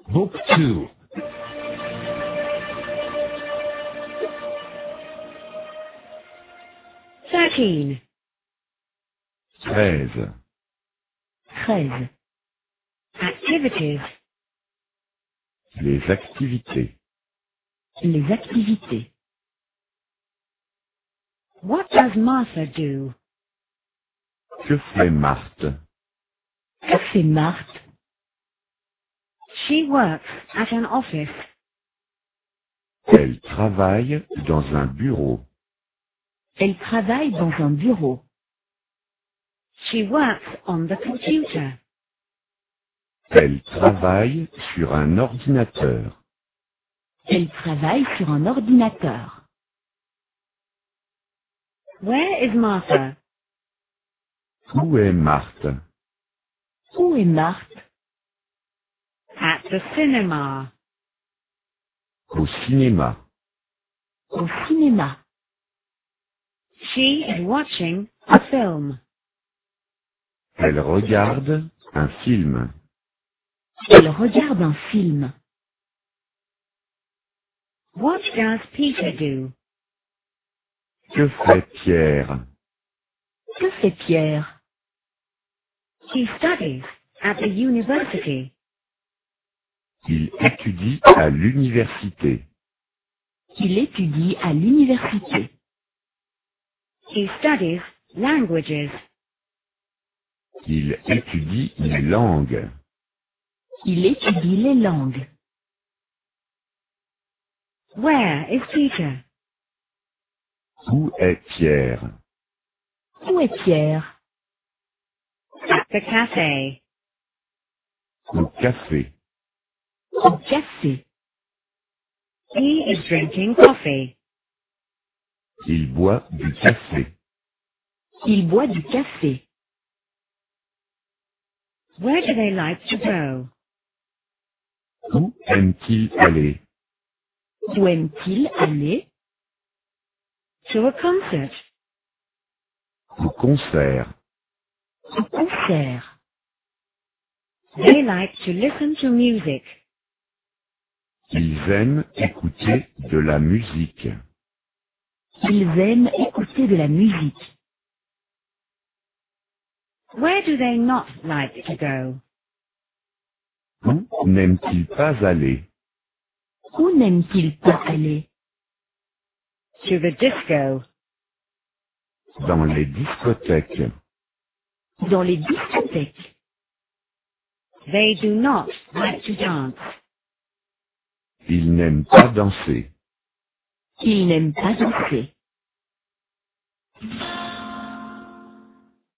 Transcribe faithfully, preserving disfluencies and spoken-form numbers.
Book two. Thirteen. treize. Treize. Activities. Les activités. Les activités. What does Martha do? Que fait Marthe? Que fait Marthe? She works at an office. Elle travaille dans un bureau. Elle travaille dans un bureau. She works on the computer. Elle travaille sur un ordinateur. Elle travaille sur un ordinateur. Where is Martha? Où est Marthe? Où est Marthe? At the cinema. Au cinéma. Au cinéma. She is watching a film. Elle regarde un film. Elle regarde un film. What does Peter do? Que fait Pierre? Que fait Pierre? He studies at the university. Il étudie à l'université. Il étudie à l'université. He studies languages. Il étudie les langues. Il étudie les langues. Where is Peter? Où est Pierre? Où est Pierre? At the cafe. Au café. Au café. He is drinking coffee. Il boit du café. Il boit du café. Where do they like to go? Où aime-t-il aller? Où aime-t-il aller? To a concert. Au concert. Au concert. They like to listen to music. Ils aiment écouter de la musique. Ils aiment écouter de la musique. Where do they not like to go? Où n'aiment-ils pas aller? Où n'aiment-ils pas aller? To the disco. Dans les discothèques. Dans les discothèques. They do not like to dance. Ils n'aiment pas danser. Ils n'aiment pas danser.